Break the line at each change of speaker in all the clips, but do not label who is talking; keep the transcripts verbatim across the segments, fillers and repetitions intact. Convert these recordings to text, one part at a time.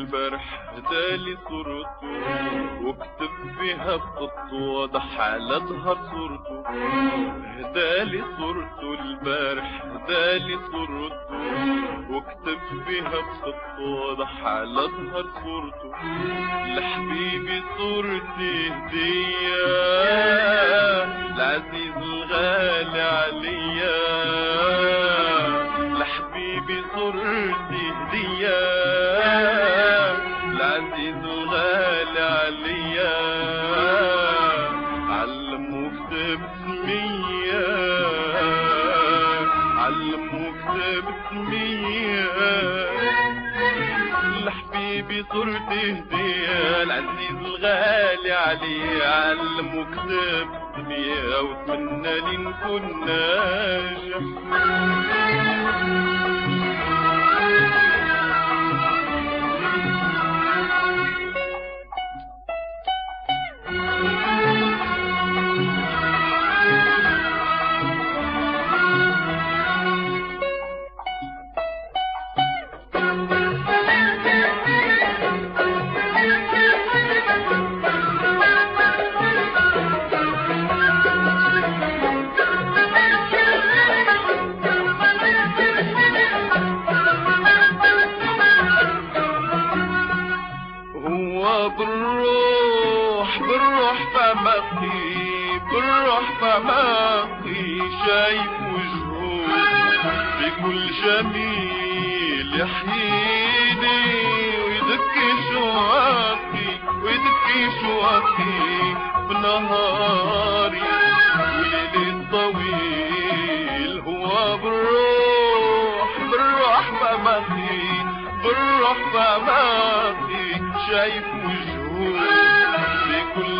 البارح هدالي صورته وكتب فيها بخط واضح على ظهر صورته. هدالي صورته البارح هدالي صورته وكتب فيها بخط واضح على ظهر صورته. لحبيبي صورتي هدية العزيز الغالي عليا. لحبيبي صورتي هدية العزيز الغالي عليا. علم وكتب سمية علم وكتب سمية. لحبيبي صورتي هدية العزيز الغالي عليا. علم وكتب سمية واتمنى لي نكون ناجح. بالروح بالروح فماقي بالروح فماقي شايف وجهه بكل جميل يحييني ويدكي شواقي ويدكي شواقي بنهاري وليلي طويل. هو بالروح بالروح فماقي بالروح فماقي شايف وجهه بكل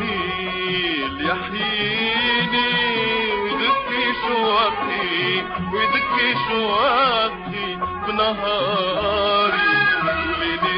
جميل يحييني ويدكي شواقي ويدكي شواقي بنهاري وليلي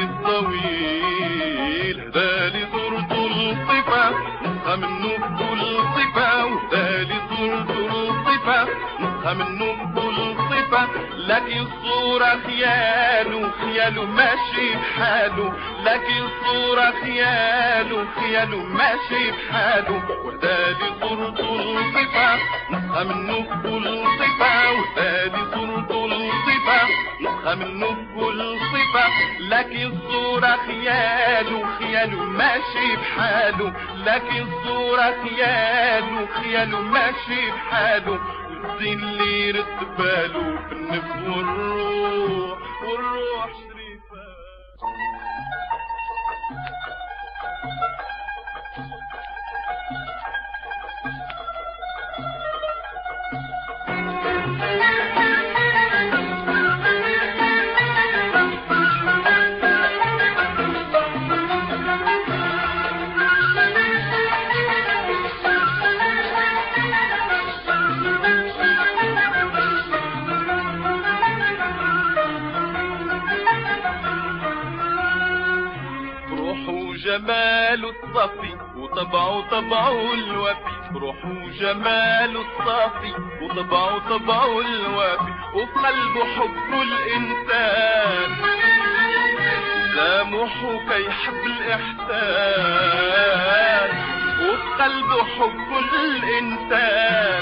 الطويل. هدالي صورته لطيفة نسخة منه بكل صفة. وهدالي صورته لطيفة نسخة منه بكل صفة. لكن الصورة خياله خياله ماشي بحاله. لكن الصورة خياله خياله ماشي بحاله. وهدالي صورته لطيفة نسخة منه بكل صفة. وهدالي صورته لطيفة نسخة منه بكل صفة. لكن الصورة خياله خياله ماشي بحاله. لكن الصورة خياله خياله ماشي بحاله. والزين اللي يرد باله في النفس والروح والروح شريفة. جماله الصافي وطبعه طبعه الوفي. روحه جماله الصافي وطبعه طبعه الوفي. وفي قلبه حب الإنسان سامحه كيحب الإحسان. وفي قلبه حب الإنسان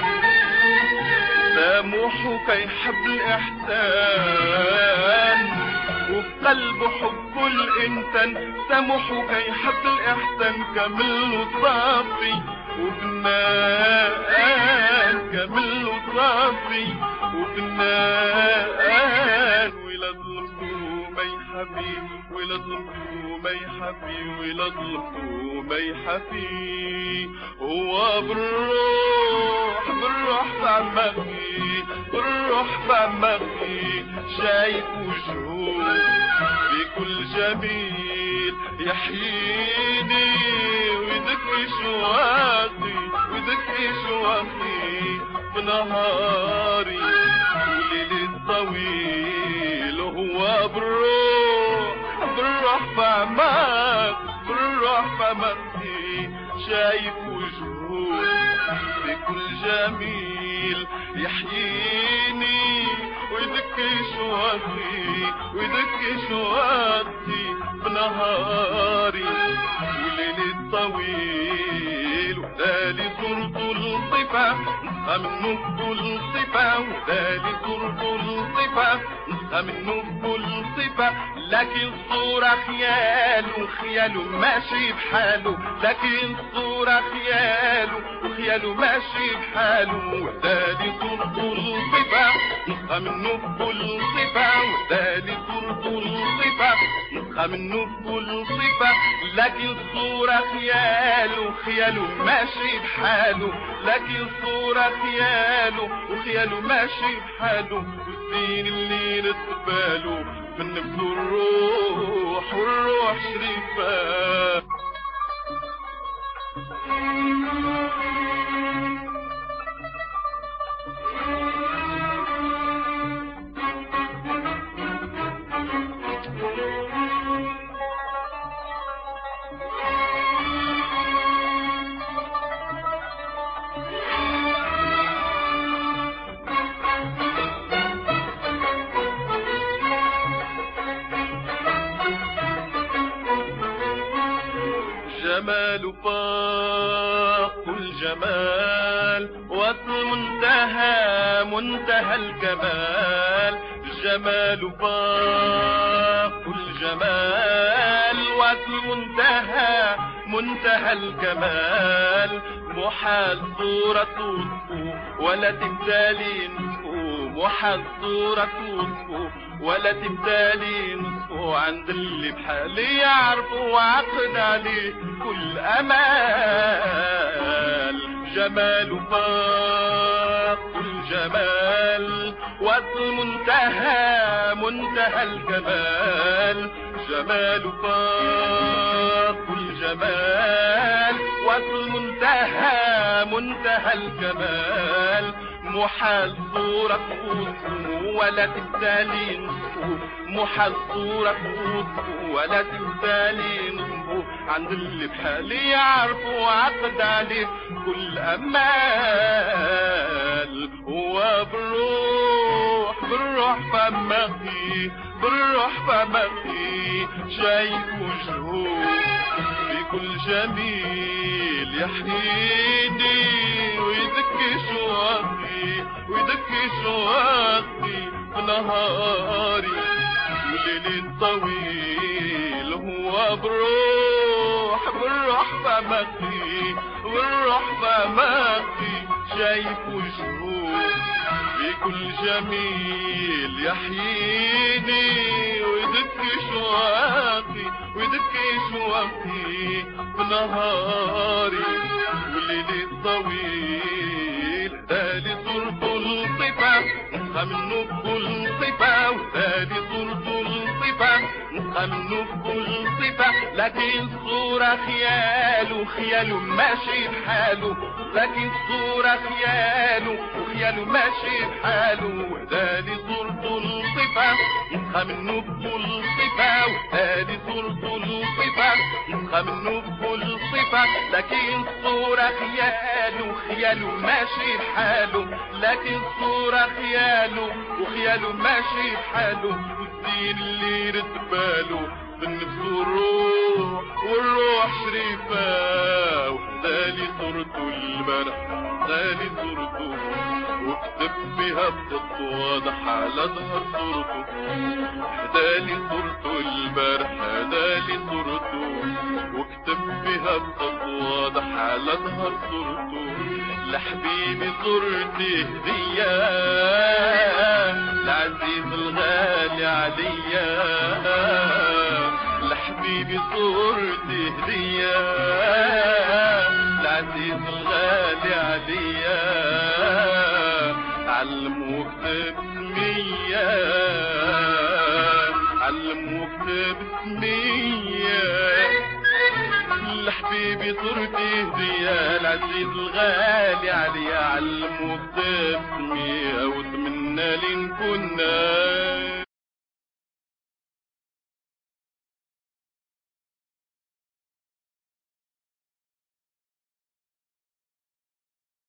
سامحه كيحب الإحسان. وفي قلبه حب الإنسان سامحه كيحب الإحسان. كامل صافي وفنان كامل صافي وفنان. ولا ظلمته ما يحبي ولا ظلمته ما يحبي ولا ظلمته ما يحبي. هو بالروح بالروح فماقي بالروح فماقي شايف وجهه بكل جميل يحييني ويدكي شواقي ويدكي شواقي بنهاري وليلي الطويل. هو بالروح بالروح فماقي بالروح فماقي شايف وجهه بكل جميل يحييني ويدك شواطي ويدك شواطي بنهاري والليل الطويل ودالي زرت الصفا نسخة منه بكل صفة ودالي زرت الصفا نسخة منه بكل صفة لكن الصورة خياله خياله ماشي بحاله لكن الصورة خياله وخياله ماشي بحاله ودالي زرت الصفا نسخة منه بكل صفة ودالي زرت الصفا نسخة منه بكل صفة لكن الصورة خياله خياله ماشي بحاله لكن الصورة خياله وخياله ماشي بحاله والزين اللي نتباله من نفس الروح والروح شريفة جمال فاق الجمال وصل منتهى منتهى الكمال جمال فاق الجمال وصل منتهى منتهى الكمال محال صورة وصفه ولا تبتالي نصفه محال صورة وصفه ولا تبتالي نصفه عند اللي بحالي يعرفه وعقد عليه كل امال جمال فاق الجمال وصل منتهى منتهى الكمال جمال فاق الجمال وصل منتهى منتهى الكمال محال صورة وصفه ولا تبتالي نصفه محال صورة وصفه ولا تبتالي نصفه عند اللي بحالي يعرفه وعقد عليه كل امال هو بالروح بالروح فما فيه بالروح فما فيه شايف وجهه في كل جميل يحييني ويدكي شواطي ويدكي شواطي بنهاري والليل الطويل هو بالروح بالروح فما فيه بالروح فما فيه شايف وجهه في كل جميل يحييني ويدكي شواطي ويدكي شواطي بنهاري والليل الطويل دالي صورة الصفا نسخة منه بكل صفة ودالي صورة الصفا نسخة منه بكل صفة لكن الصورة خياله خياله ماشي بحاله لكن الصورة خياله وخياله ماشي بحاله ودالي صورة الصفا نسخة منه بكل صفة ودالي صورة الصفا نسخة منه بكل صفة لكن الصورة خياله خياله ماشي بحاله لكن الصورة خياله وخياله ماشي بحاله والزين اللي رد باله بالنفس والروح والروح شريفة وحدالي صورته البارح حدالي صورته وكتب بها بخط واضح على ظهر صورته حدالي صورته البارح حدالي صورته وكتب بها بخط واضح على ظهر صورته لحبيبي صورتي هدية العزيز الغالي عليا لحبيبي صورتي هدية العزيز الغالي عليا علم واكتب سمية علم واكتب سمية لحبيبي صورتي هدية العزيز الغالي عليا علم واكتب سمية واتمنى لي نكون